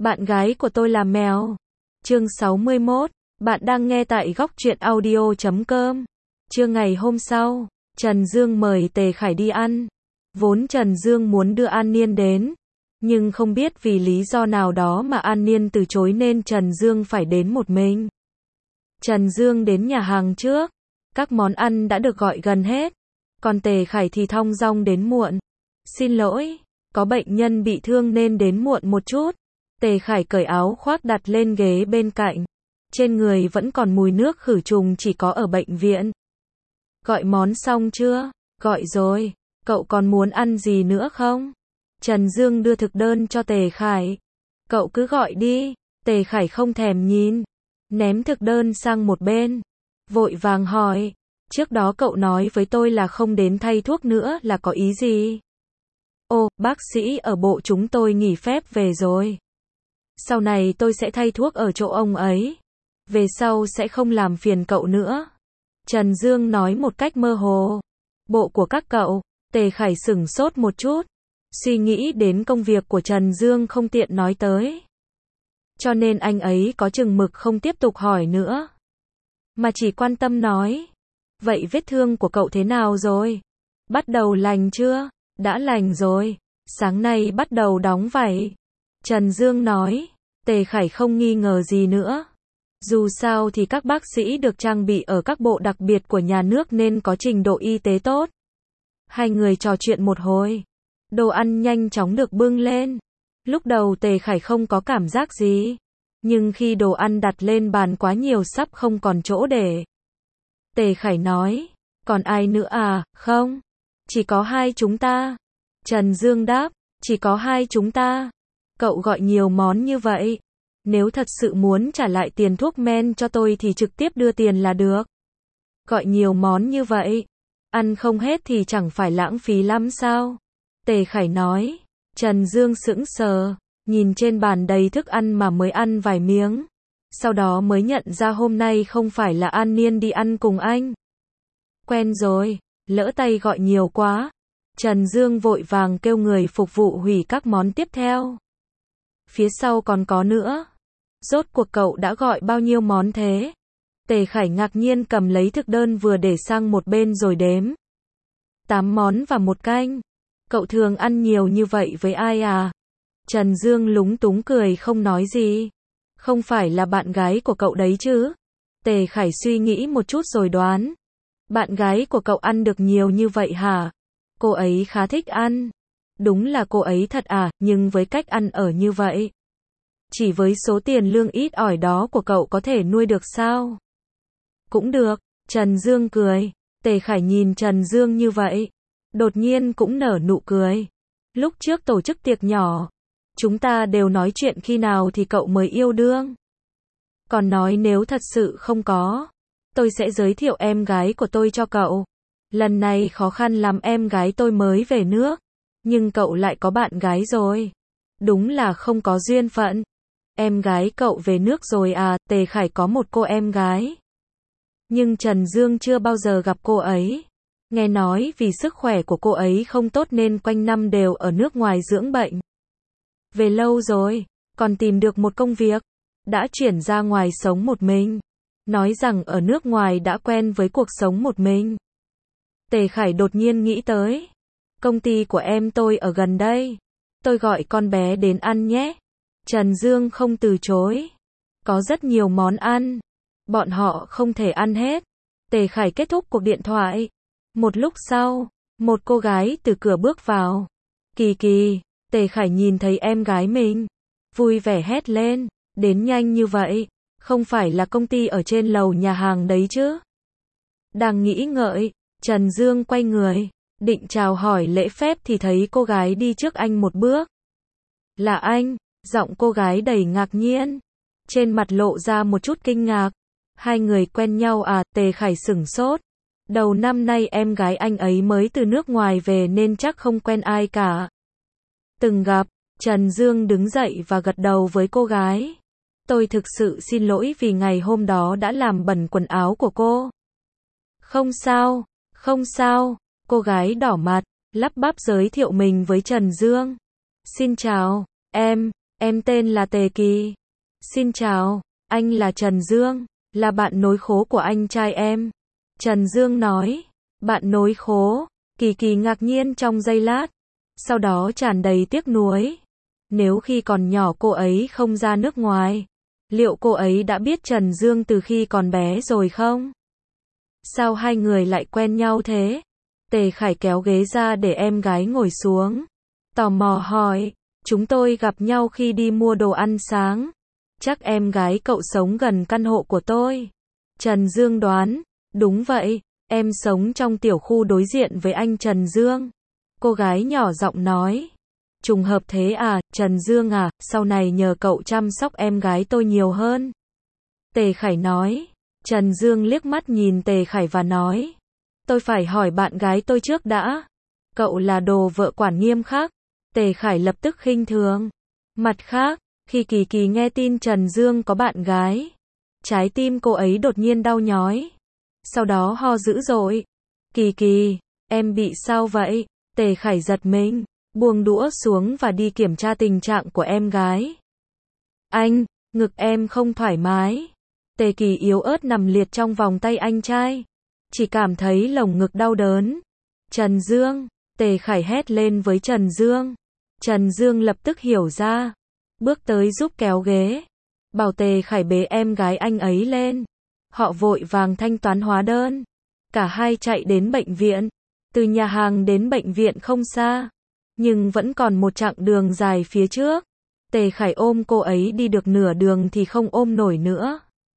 Bạn gái của tôi là mèo. Chương 61. Bạn đang nghe tại góc truyện audio.com. Trưa ngày hôm sau, Trần Dương mời Tề Khải đi ăn. Vốn Trần Dương muốn đưa An Niên đến, nhưng không biết vì lý do nào đó mà An Niên từ chối nên Trần Dương phải đến một mình. Trần Dương đến nhà hàng trước, các món ăn đã được gọi gần hết, còn Tề Khải thì thong dong đến muộn. Xin lỗi, có bệnh nhân bị thương nên đến muộn một chút. Tề Khải cởi áo khoác đặt lên ghế bên cạnh. Trên người vẫn còn mùi nước khử trùng chỉ có ở bệnh viện. Gọi món xong chưa? Gọi rồi. Cậu còn muốn ăn gì nữa không? Trần Dương đưa thực đơn cho Tề Khải. Cậu cứ gọi đi. Tề Khải không thèm nhìn, ném thực đơn sang một bên, vội vàng hỏi. Trước đó cậu nói với tôi là không đến thay thuốc nữa là có ý gì? Ồ, bác sĩ ở bộ chúng tôi nghỉ phép về rồi. Sau này tôi sẽ thay thuốc ở chỗ ông ấy. Về sau sẽ không làm phiền cậu nữa. Trần Dương nói một cách mơ hồ. Bộ của các cậu. Tề Khải sửng sốt một chút. Suy nghĩ đến công việc của Trần Dương không tiện nói tới, cho nên anh ấy có chừng mực không tiếp tục hỏi nữa, mà chỉ quan tâm nói. Vậy vết thương của cậu thế nào rồi? Bắt đầu lành chưa? Đã lành rồi. Sáng nay bắt đầu đóng vảy. Trần Dương nói. Tề Khải không nghi ngờ gì nữa. Dù sao thì các bác sĩ được trang bị ở các bộ đặc biệt của nhà nước nên có trình độ y tế tốt. Hai người trò chuyện một hồi. Đồ ăn nhanh chóng được bưng lên. Lúc đầu Tề Khải không có cảm giác gì, nhưng khi đồ ăn đặt lên bàn quá nhiều sắp không còn chỗ để. Tề Khải nói. Còn ai nữa à? Không. Chỉ có hai chúng ta. Trần Dương đáp. Chỉ có hai chúng ta. Cậu gọi nhiều món như vậy. Nếu thật sự muốn trả lại tiền thuốc men cho tôi thì trực tiếp đưa tiền là được. Gọi nhiều món như vậy, ăn không hết thì chẳng phải lãng phí lắm sao? Tề Khải nói. Trần Dương sững sờ, nhìn trên bàn đầy thức ăn mà mới ăn vài miếng. Sau đó mới nhận ra hôm nay không phải là An Niên đi ăn cùng anh. Quen rồi, lỡ tay gọi nhiều quá. Trần Dương vội vàng kêu người phục vụ hủy các món tiếp theo. Phía sau còn có nữa. Rốt cuộc cậu đã gọi bao nhiêu món thế? Tề Khải ngạc nhiên cầm lấy thực đơn vừa để sang một bên rồi đếm. 8 món và một canh. Cậu thường ăn nhiều như vậy với ai à? Trần Dương lúng túng cười không nói gì. Không phải là bạn gái của cậu đấy chứ? Tề Khải suy nghĩ một chút rồi đoán. Bạn gái của cậu ăn được nhiều như vậy hả? Cô ấy khá thích ăn. Đúng là cô ấy thật à, nhưng với cách ăn ở như vậy, chỉ với số tiền lương ít ỏi đó của cậu có thể nuôi được sao? Cũng được. Trần Dương cười. Tề Khải nhìn Trần Dương như vậy, đột nhiên cũng nở nụ cười. Lúc trước tổ chức tiệc nhỏ, chúng ta đều nói chuyện khi nào thì cậu mới yêu đương. Còn nói nếu thật sự không có, tôi sẽ giới thiệu em gái của tôi cho cậu. Lần này khó khăn lắm em gái tôi mới về nước, nhưng cậu lại có bạn gái rồi. Đúng là không có duyên phận. Em gái cậu về nước rồi à? Tề Khải có một cô em gái, nhưng Trần Dương chưa bao giờ gặp cô ấy. Nghe nói vì sức khỏe của cô ấy không tốt nên quanh năm đều ở nước ngoài dưỡng bệnh. Về lâu rồi, còn tìm được một công việc, đã chuyển ra ngoài sống một mình. Nói rằng ở nước ngoài đã quen với cuộc sống một mình. Tề Khải đột nhiên nghĩ tới. Công ty của em tôi ở gần đây. Tôi gọi con bé đến ăn nhé. Trần Dương không từ chối. Có rất nhiều món ăn. Bọn họ không thể ăn hết. Tề Khải kết thúc cuộc điện thoại. Một lúc sau, một cô gái từ cửa bước vào. Kỳ kỳ. Tề Khải nhìn thấy em gái mình, vui vẻ hét lên. Đến nhanh như vậy, không phải là công ty ở trên lầu nhà hàng đấy chứ? Đang nghĩ ngợi, Trần Dương quay người, định chào hỏi lễ phép thì thấy cô gái đi trước anh một bước. Là anh? Giọng cô gái đầy ngạc nhiên, trên mặt lộ ra một chút kinh ngạc. Hai người quen nhau à? Tề Khải sửng sốt. Đầu năm nay em gái anh ấy mới từ nước ngoài về nên chắc không quen ai cả. Từng gặp. Trần Dương đứng dậy và gật đầu với cô gái. Tôi thực sự xin lỗi vì ngày hôm đó đã làm bẩn quần áo của cô. Không sao, không sao. Cô gái đỏ mặt, lắp bắp giới thiệu mình với Trần Dương. Xin chào, Em tên là Tề Kỳ. Xin chào, anh là Trần Dương, là bạn nối khố của anh trai em. Trần Dương nói, bạn nối khố. Kỳ Kỳ ngạc nhiên trong giây lát, sau đó tràn đầy tiếc nuối. Nếu khi còn nhỏ cô ấy không ra nước ngoài, liệu cô ấy đã biết Trần Dương từ khi còn bé rồi không? Sao hai người lại quen nhau thế? Tề Khải kéo ghế ra để em gái ngồi xuống. Tò mò hỏi, chúng tôi gặp nhau khi đi mua đồ ăn sáng. Chắc em gái cậu sống gần căn hộ của tôi. Trần Dương đoán, đúng vậy, em sống trong tiểu khu đối diện với anh Trần Dương. Cô gái nhỏ giọng nói. Trùng hợp thế à, Trần Dương à, sau này nhờ cậu chăm sóc em gái tôi nhiều hơn. Tề Khải nói. Trần Dương liếc mắt nhìn Tề Khải và nói. Tôi phải hỏi bạn gái tôi trước đã. Cậu là đồ vợ quản nghiêm khắc. Tề Khải lập tức khinh thường. Mặt khác, khi Kỳ Kỳ nghe tin Trần Dương có bạn gái, trái tim cô ấy đột nhiên đau nhói. Sau đó ho dữ dội. Kỳ Kỳ, em bị sao vậy? Tề Khải giật mình, buông đũa xuống và đi kiểm tra tình trạng của em gái. Anh, ngực em không thoải mái. Tề Kỳ yếu ớt nằm liệt trong vòng tay anh trai. Chỉ cảm thấy lồng ngực đau đớn. Trần Dương, Tề Khải hét lên với Trần Dương. Trần Dương lập tức hiểu ra. Bước tới giúp kéo ghế. Bảo Tề Khải bế em gái anh ấy lên. Họ vội vàng thanh toán hóa đơn. Cả hai chạy đến bệnh viện. Từ nhà hàng đến bệnh viện không xa. Nhưng vẫn còn một chặng đường dài phía trước. Tề Khải ôm cô ấy đi được nửa đường thì không ôm nổi nữa.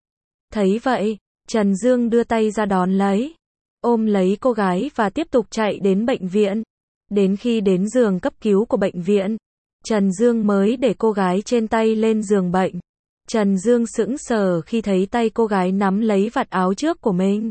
Thấy vậy, Trần Dương đưa tay ra đón lấy. Ôm lấy cô gái và tiếp tục chạy đến bệnh viện. Đến khi đến giường cấp cứu của bệnh viện, Trần Dương mới để cô gái trên tay lên giường bệnh. Trần Dương sững sờ khi thấy tay cô gái nắm lấy vạt áo trước của mình.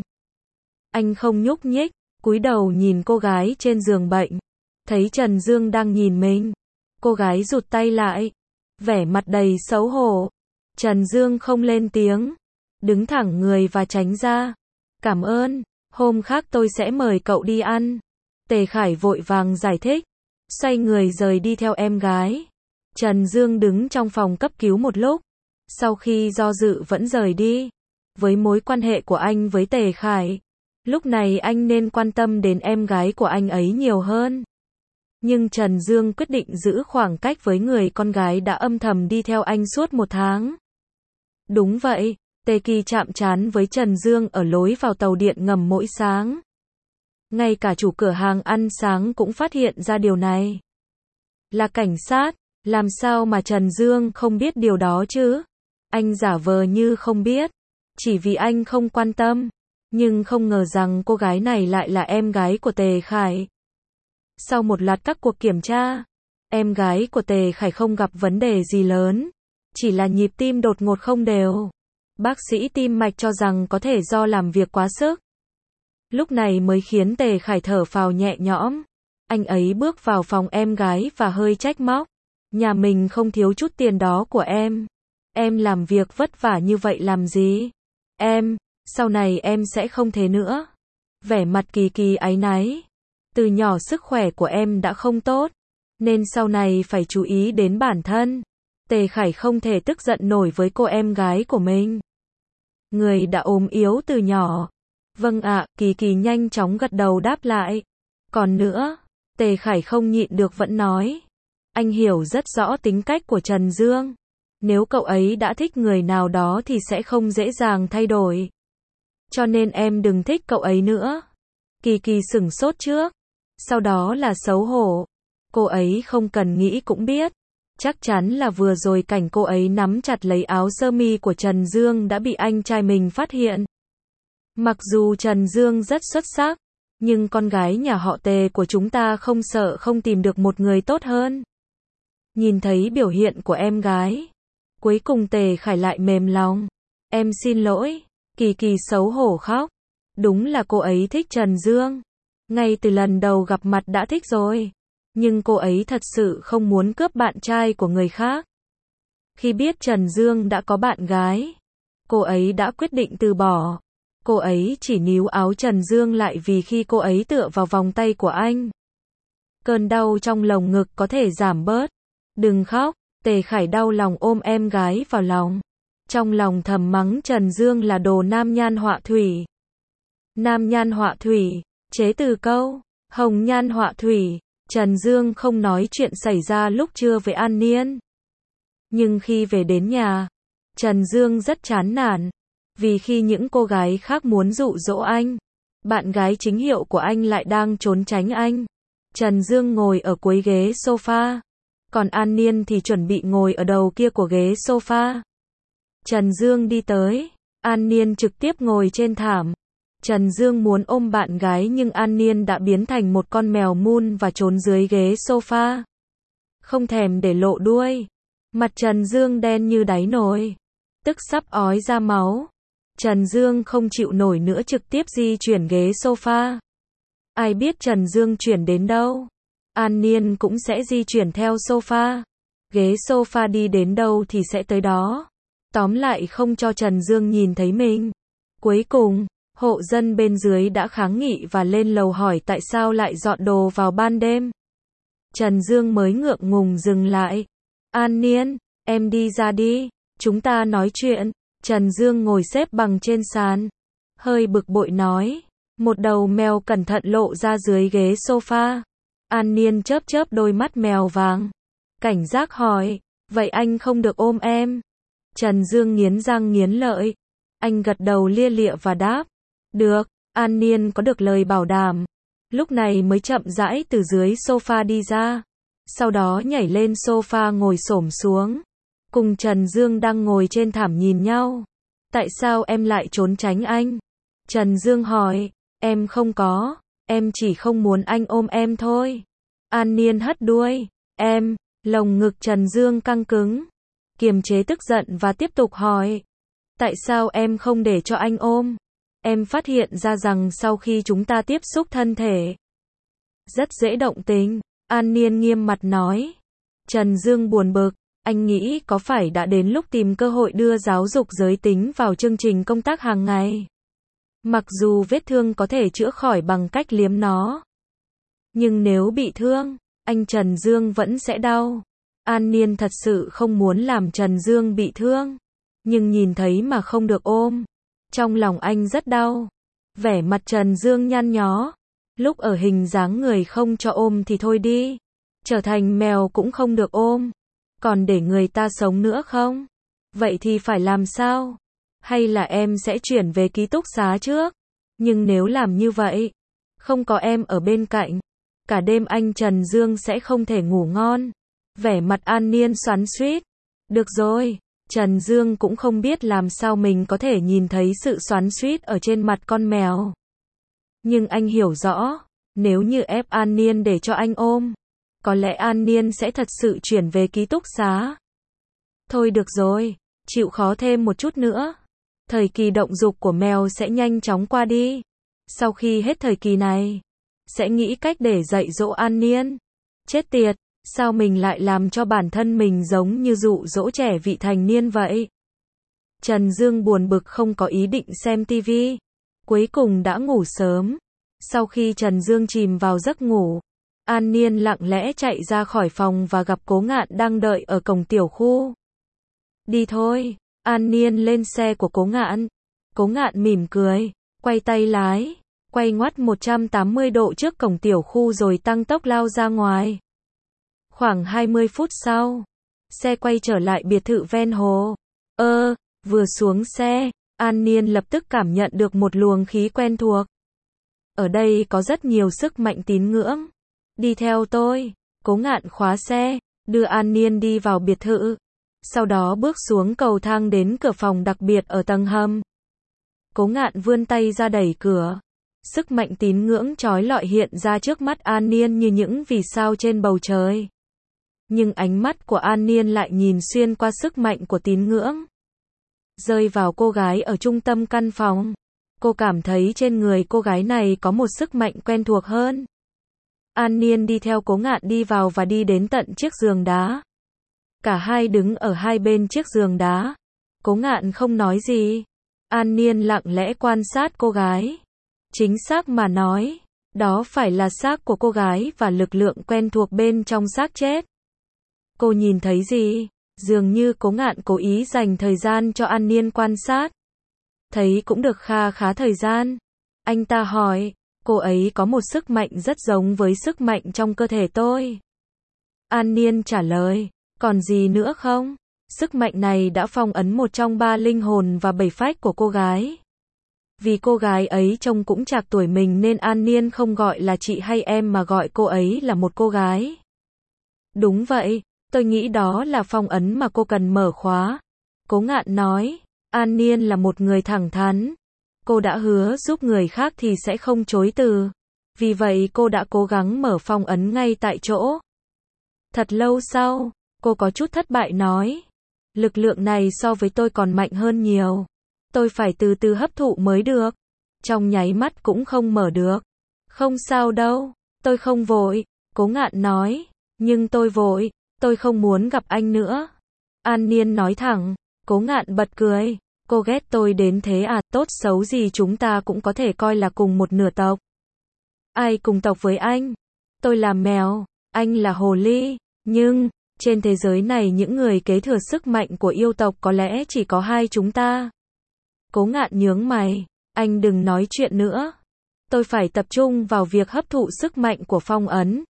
Anh không nhúc nhích, cúi đầu nhìn cô gái trên giường bệnh. Thấy Trần Dương đang nhìn mình, cô gái rụt tay lại, vẻ mặt đầy xấu hổ. Trần Dương không lên tiếng, đứng thẳng người và tránh ra. Cảm ơn, hôm khác tôi sẽ mời cậu đi ăn. Tề Khải vội vàng giải thích, xoay người rời đi theo em gái. Trần Dương đứng trong phòng cấp cứu một lúc, sau khi do dự vẫn rời đi. Với mối quan hệ của anh với Tề Khải, lúc này anh nên quan tâm đến em gái của anh ấy nhiều hơn. Nhưng Trần Dương quyết định giữ khoảng cách với người con gái đã âm thầm đi theo anh suốt 1 tháng. Đúng vậy, Tề Kỳ chạm trán với Trần Dương ở lối vào tàu điện ngầm mỗi sáng. Ngay cả chủ cửa hàng ăn sáng cũng phát hiện ra điều này. Là cảnh sát, làm sao mà Trần Dương không biết điều đó chứ? Anh giả vờ như không biết, chỉ vì anh không quan tâm. Nhưng không ngờ rằng cô gái này lại là em gái của Tề Khải. Sau một loạt các cuộc kiểm tra, em gái của Tề Khải không gặp vấn đề gì lớn, chỉ là nhịp tim đột ngột không đều. Bác sĩ tim mạch cho rằng có thể do làm việc quá sức. Lúc này mới khiến Tề Khải thở phào nhẹ nhõm. Anh ấy bước vào phòng em gái và hơi trách móc. Nhà mình không thiếu chút tiền đó của em. Em làm việc vất vả như vậy làm gì? Sau này em sẽ không thế nữa. Vẻ mặt Kỳ Kỳ áy náy. Từ nhỏ sức khỏe của em đã không tốt, nên sau này phải chú ý đến bản thân. Tề Khải không thể tức giận nổi với cô em gái của mình. Người đã ốm yếu từ nhỏ. Vâng ạ, Kỳ Kỳ nhanh chóng gật đầu đáp lại. Còn nữa, Tề Khải không nhịn được vẫn nói. Anh hiểu rất rõ tính cách của Trần Dương. Nếu cậu ấy đã thích người nào đó thì sẽ không dễ dàng thay đổi. Cho nên em đừng thích cậu ấy nữa. Kỳ Kỳ sửng sốt trước, sau đó là xấu hổ. Cô ấy không cần nghĩ cũng biết. Chắc chắn là vừa rồi cảnh cô ấy nắm chặt lấy áo sơ mi của Trần Dương đã bị anh trai mình phát hiện. Mặc dù Trần Dương rất xuất sắc, nhưng con gái nhà họ Tề của chúng ta không sợ không tìm được một người tốt hơn. Nhìn thấy biểu hiện của em gái, cuối cùng Tề Khải lại mềm lòng. Em xin lỗi. Kỳ Kỳ xấu hổ khóc. Đúng là cô ấy thích Trần Dương. Ngay từ lần đầu gặp mặt đã thích rồi. Nhưng cô ấy thật sự không muốn cướp bạn trai của người khác. Khi biết Trần Dương đã có bạn gái, cô ấy đã quyết định từ bỏ. Cô ấy chỉ níu áo Trần Dương lại vì khi cô ấy tựa vào vòng tay của anh, cơn đau trong lồng ngực có thể giảm bớt. Đừng khóc, Tề Khải đau lòng ôm em gái vào lòng. Trong lòng thầm mắng Trần Dương là đồ nam nhan họa thủy. Nam nhan họa thủy, chế từ câu, hồng nhan họa thủy. Trần Dương không nói chuyện xảy ra lúc trưa với An Niên. Nhưng khi về đến nhà, Trần Dương rất chán nản. Vì khi những cô gái khác muốn dụ dỗ anh, bạn gái chính hiệu của anh lại đang trốn tránh anh. Trần Dương ngồi ở cuối ghế sofa, còn An Niên thì chuẩn bị ngồi ở đầu kia của ghế sofa. Trần Dương đi tới, An Niên trực tiếp ngồi trên thảm. Trần Dương muốn ôm bạn gái nhưng An Niên đã biến thành một con mèo mun và trốn dưới ghế sofa. Không thèm để lộ đuôi. Mặt Trần Dương đen như đáy nồi, tức sắp ói ra máu. Trần Dương không chịu nổi nữa trực tiếp di chuyển ghế sofa. Ai biết Trần Dương chuyển đến đâu, An Niên cũng sẽ di chuyển theo sofa. Ghế sofa đi đến đâu thì sẽ tới đó. Tóm lại không cho Trần Dương nhìn thấy mình. Cuối cùng, hộ dân bên dưới đã kháng nghị và lên lầu hỏi tại sao lại dọn đồ vào ban đêm. Trần Dương mới ngượng ngùng dừng lại. An Niên, em đi ra đi, chúng ta nói chuyện. Trần Dương ngồi xếp bằng trên sàn, hơi bực bội nói. Một đầu mèo cẩn thận lộ ra dưới ghế sofa. An Niên chớp chớp đôi mắt mèo vàng, cảnh giác hỏi, vậy anh không được ôm em? Trần Dương nghiến răng nghiến lợi. Anh gật đầu lia lịa và đáp, được. An Niên có được lời bảo đảm, lúc này mới chậm rãi từ dưới sofa đi ra. Sau đó nhảy lên sofa ngồi xổm xuống, cùng Trần Dương đang ngồi trên thảm nhìn nhau. Tại sao em lại trốn tránh anh? Trần Dương hỏi, em không có, em chỉ không muốn anh ôm em thôi. An Niên hất đuôi, em, lồng ngực Trần Dương căng cứng, kiềm chế tức giận và tiếp tục hỏi, tại sao em không để cho anh ôm? Em phát hiện ra rằng sau khi chúng ta tiếp xúc thân thể, rất dễ động tình. An Niên nghiêm mặt nói. Trần Dương buồn bực, anh nghĩ có phải đã đến lúc tìm cơ hội đưa giáo dục giới tính vào chương trình công tác hàng ngày? Mặc dù vết thương có thể chữa khỏi bằng cách liếm nó, nhưng nếu bị thương, anh Trần Dương vẫn sẽ đau. An Niên thật sự không muốn làm Trần Dương bị thương, nhưng nhìn thấy mà không được ôm, trong lòng anh rất đau. Vẻ mặt Trần Dương nhăn nhó. Lúc ở hình dáng người không cho ôm thì thôi đi, trở thành mèo cũng không được ôm, còn để người ta sống nữa không? Vậy thì phải làm sao? Hay là em sẽ chuyển về ký túc xá trước? Nhưng nếu làm như vậy, không có em ở bên cạnh, cả đêm anh Trần Dương sẽ không thể ngủ ngon. Vẻ mặt An Niên xoắn xuýt. Được rồi, Trần Dương cũng không biết làm sao mình có thể nhìn thấy sự xoắn xuýt ở trên mặt con mèo. Nhưng anh hiểu rõ, nếu như ép An Niên để cho anh ôm, có lẽ An Niên sẽ thật sự chuyển về ký túc xá. Thôi được rồi, chịu khó thêm một chút nữa. Thời kỳ động dục của mèo sẽ nhanh chóng qua đi. Sau khi hết thời kỳ này, sẽ nghĩ cách để dạy dỗ An Niên. Chết tiệt, sao mình lại làm cho bản thân mình giống như dụ dỗ trẻ vị thành niên vậy? Trần Dương buồn bực không có ý định xem tivi. Cuối cùng đã ngủ sớm. Sau khi Trần Dương chìm vào giấc ngủ, An Niên lặng lẽ chạy ra khỏi phòng và gặp Cố Ngạn đang đợi ở cổng tiểu khu. Đi thôi. An Niên lên xe của Cố Ngạn. Cố Ngạn mỉm cười, quay tay lái, quay ngoắt 180 độ trước cổng tiểu khu rồi tăng tốc lao ra ngoài. Khoảng 20 phút sau, xe quay trở lại biệt thự ven hồ. Vừa xuống xe, An Niên lập tức cảm nhận được một luồng khí quen thuộc. Ở đây có rất nhiều sức mạnh tín ngưỡng. Đi theo tôi. Cố Ngạn khóa xe, đưa An Niên đi vào biệt thự. Sau đó bước xuống cầu thang đến cửa phòng đặc biệt ở tầng hầm. Cố Ngạn vươn tay ra đẩy cửa. Sức mạnh tín ngưỡng chói lọi hiện ra trước mắt An Niên như những vì sao trên bầu trời. Nhưng ánh mắt của An Niên lại nhìn xuyên qua sức mạnh của tín ngưỡng, rơi vào cô gái ở trung tâm căn phòng. Cô cảm thấy trên người cô gái này có một sức mạnh quen thuộc hơn. An Niên đi theo Cố Ngạn đi vào và đi đến tận chiếc giường đá. Cả hai đứng ở hai bên chiếc giường đá. Cố Ngạn không nói gì. An Niên lặng lẽ quan sát cô gái. Chính xác mà nói, đó phải là xác của cô gái và lực lượng quen thuộc bên trong xác chết. Cô nhìn thấy gì? Dường như Cố Ngạn cố ý dành thời gian cho An Niên quan sát. Thấy cũng được kha khá thời gian. Anh ta hỏi, cô ấy có một sức mạnh rất giống với sức mạnh trong cơ thể tôi. An Niên trả lời, còn gì nữa không? Sức mạnh này đã phong ấn một trong 3 linh hồn và 7 phách của cô gái. Vì cô gái ấy trông cũng trạc tuổi mình nên An Niên không gọi là chị hay em mà gọi cô ấy là một cô gái. Đúng vậy, tôi nghĩ đó là phong ấn mà cô cần mở khóa. Cố Ngạn nói, An Niên là một người thẳng thắn. Cô đã hứa giúp người khác thì sẽ không chối từ. Vì vậy cô đã cố gắng mở phong ấn ngay tại chỗ. Thật lâu sau, cô có chút thất bại nói, lực lượng này so với tôi còn mạnh hơn nhiều. Tôi phải từ từ hấp thụ mới được. Trong nháy mắt cũng không mở được. Không sao đâu, tôi không vội, Cố Ngạn nói, nhưng tôi vội, tôi không muốn gặp anh nữa. An Niên nói thẳng, Cố Ngạn bật cười, cô ghét tôi đến thế à, tốt xấu gì chúng ta cũng có thể coi là cùng một nửa tộc. Ai cùng tộc với anh? Tôi là mèo, anh là hồ ly, nhưng, trên thế giới này những người kế thừa sức mạnh của yêu tộc có lẽ chỉ có 2 chúng ta. Cố Ngạn nhướng mày, anh đừng nói chuyện nữa. Tôi phải tập trung vào việc hấp thụ sức mạnh của phong ấn.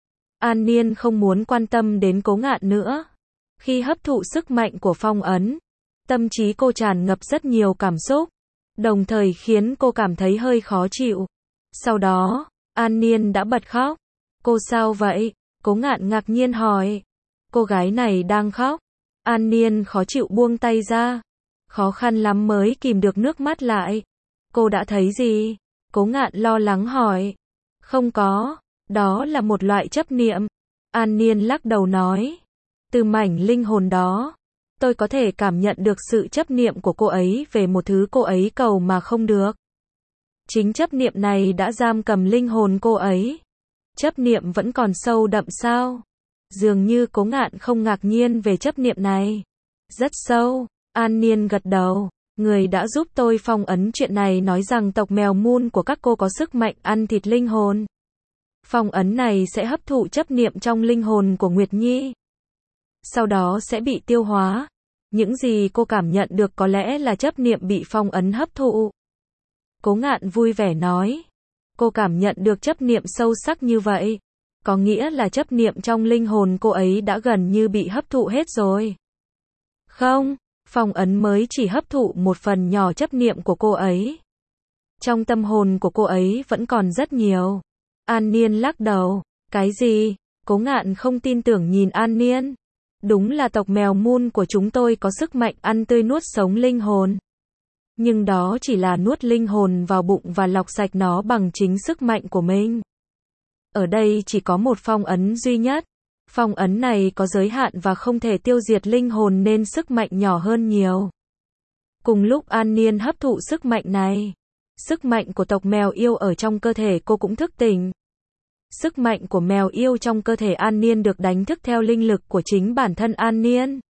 An Niên không muốn quan tâm đến Cố Ngạn nữa. Khi hấp thụ sức mạnh của phong ấn, tâm trí cô tràn ngập rất nhiều cảm xúc, đồng thời khiến cô cảm thấy hơi khó chịu. Sau đó, An Niên đã bật khóc. Cô sao vậy? Cố Ngạn ngạc nhiên hỏi. Cô gái này đang khóc. An Niên khó chịu buông tay ra. Khó khăn lắm mới kìm được nước mắt lại. Cô đã thấy gì? Cố Ngạn lo lắng hỏi. Không có, đó là một loại chấp niệm. An Niên lắc đầu nói. Từ mảnh linh hồn đó, tôi có thể cảm nhận được sự chấp niệm của cô ấy về một thứ cô ấy cầu mà không được. Chính chấp niệm này đã giam cầm linh hồn cô ấy. Chấp niệm vẫn còn sâu đậm sao? Dường như Cố Ngạn không ngạc nhiên về chấp niệm này. Rất sâu. An Niên gật đầu. Người đã giúp tôi phong ấn chuyện này nói rằng tộc mèo Moon của các cô có sức mạnh ăn thịt linh hồn. Phong ấn này sẽ hấp thụ chấp niệm trong linh hồn của Nguyệt Nhi. Sau đó sẽ bị tiêu hóa. Những gì cô cảm nhận được có lẽ là chấp niệm bị phong ấn hấp thụ. Cố Ngạn vui vẻ nói. Cô cảm nhận được chấp niệm sâu sắc như vậy. Có nghĩa là chấp niệm trong linh hồn cô ấy đã gần như bị hấp thụ hết rồi. Không, phong ấn mới chỉ hấp thụ một phần nhỏ chấp niệm của cô ấy. Trong tâm hồn của cô ấy vẫn còn rất nhiều. An Niên lắc đầu. Cái gì? Cố Ngạn không tin tưởng nhìn An Niên. Đúng là tộc mèo Moon của chúng tôi có sức mạnh ăn tươi nuốt sống linh hồn. Nhưng đó chỉ là nuốt linh hồn vào bụng và lọc sạch nó bằng chính sức mạnh của mình. Ở đây chỉ có một phong ấn duy nhất. Phong ấn này có giới hạn và không thể tiêu diệt linh hồn nên sức mạnh nhỏ hơn nhiều. Cùng lúc An Niên hấp thụ sức mạnh này, sức mạnh của tộc mèo yêu ở trong cơ thể cô cũng thức tỉnh. Sức mạnh của mèo yêu trong cơ thể An Niên được đánh thức theo linh lực của chính bản thân An Niên.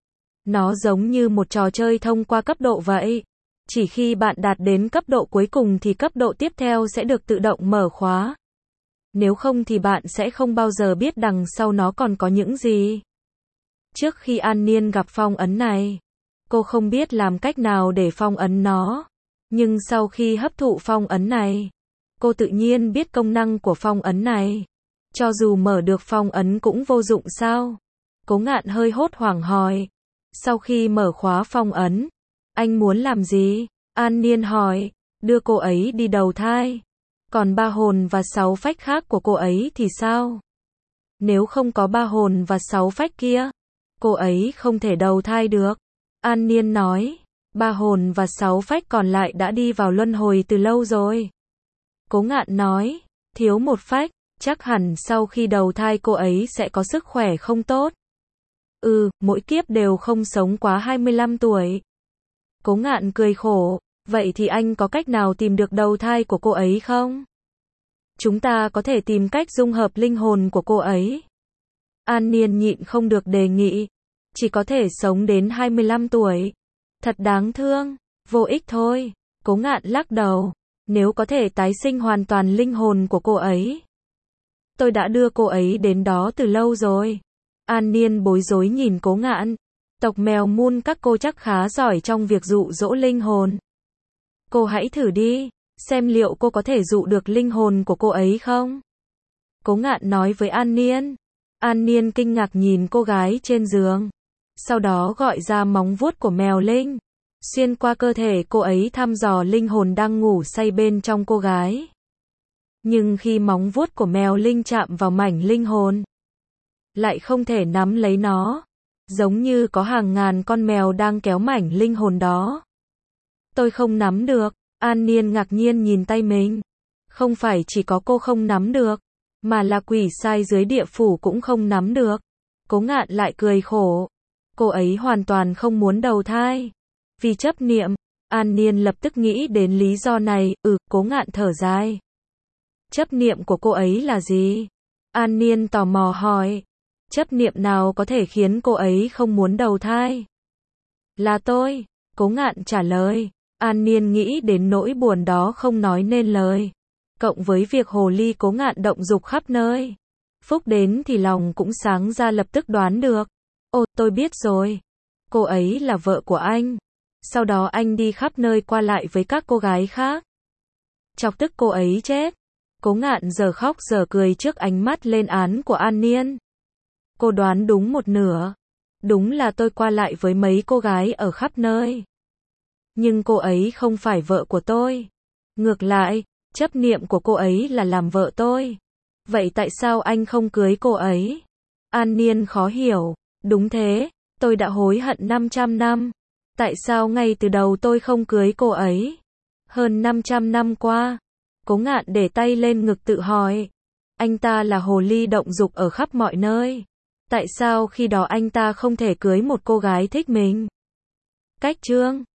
Nó giống như một trò chơi thông qua cấp độ vậy. Chỉ khi bạn đạt đến cấp độ cuối cùng thì cấp độ tiếp theo sẽ được tự động mở khóa. Nếu không thì bạn sẽ không bao giờ biết đằng sau nó còn có những gì. Trước khi An Niên gặp phong ấn này, cô không biết làm cách nào để phong ấn nó. Nhưng sau khi hấp thụ phong ấn này, cô tự nhiên biết công năng của phong ấn này. Cho dù mở được phong ấn cũng vô dụng sao? Cố Ngạn hơi hốt hoảng hỏi. Sau khi mở khóa phong ấn, anh muốn làm gì? An Niên hỏi. Đưa cô ấy đi đầu thai. Còn 3 hồn và 6 phách khác của cô ấy thì sao? Nếu không có 3 hồn và 6 phách kia, cô ấy không thể đầu thai được. An Niên nói. 3 hồn và 6 phách còn lại đã đi vào luân hồi từ lâu rồi. Cố Ngạn nói. Thiếu một phách, chắc hẳn sau khi đầu thai cô ấy sẽ có sức khỏe không tốt. Mỗi kiếp đều không sống quá 25 tuổi. Cố Ngạn cười khổ. Vậy thì anh có cách nào tìm được đầu thai của cô ấy không? Chúng ta có thể tìm cách dung hợp linh hồn của cô ấy. An Niên nhịn không được đề nghị. Chỉ có thể sống đến 25 tuổi. Thật đáng thương. Vô ích thôi. Cố Ngạn lắc đầu. Nếu có thể tái sinh hoàn toàn linh hồn của cô ấy, tôi đã đưa cô ấy đến đó từ lâu rồi. An Niên bối rối nhìn Cố Ngạn. Tộc mèo Moon các cô chắc khá giỏi trong việc dụ dỗ linh hồn. Cô hãy thử đi, xem liệu cô có thể dụ được linh hồn của cô ấy không? Cố Ngạn nói với An Niên. An Niên kinh ngạc nhìn cô gái trên giường. Sau đó gọi ra móng vuốt của mèo linh. Xuyên qua cơ thể cô ấy thăm dò linh hồn đang ngủ say bên trong cô gái. Nhưng khi móng vuốt của mèo linh chạm vào mảnh linh hồn, lại không thể nắm lấy nó. Giống như có hàng ngàn con mèo đang kéo mảnh linh hồn đó. Tôi không nắm được. An Niên ngạc nhiên nhìn tay mình. Không phải chỉ có cô không nắm được, mà là quỷ sai dưới địa phủ cũng không nắm được. Cố Ngạn lại cười khổ. Cô ấy hoàn toàn không muốn đầu thai. Vì chấp niệm. An Niên lập tức nghĩ đến lý do này. Cố Ngạn thở dài. Chấp niệm của cô ấy là gì? An Niên tò mò hỏi. Chấp niệm nào có thể khiến cô ấy không muốn đầu thai? Là tôi. Cố Ngạn trả lời. An Niên nghĩ đến nỗi buồn đó không nói nên lời. Cộng với việc hồ ly Cố Ngạn động dục khắp nơi. Phúc đến thì lòng cũng sáng ra, lập tức đoán được. Tôi biết rồi. Cô ấy là vợ của anh. Sau đó anh đi khắp nơi qua lại với các cô gái khác. Chọc tức cô ấy chết. Cố Ngạn giờ khóc giờ cười trước ánh mắt lên án của An Niên. Cô đoán đúng một nửa. Đúng là tôi qua lại với mấy cô gái ở khắp nơi. Nhưng cô ấy không phải vợ của tôi. Ngược lại, chấp niệm của cô ấy là làm vợ tôi. Vậy tại sao anh không cưới cô ấy? An Niên khó hiểu. Đúng thế, tôi đã hối hận 500 năm. Tại sao ngay từ đầu tôi không cưới cô ấy? Hơn 500 năm qua. Cố Ngạn để tay lên ngực tự hỏi. Anh ta là hồ ly động dục ở khắp mọi nơi. Tại sao khi đó anh ta không thể cưới một cô gái thích mình? Cách chương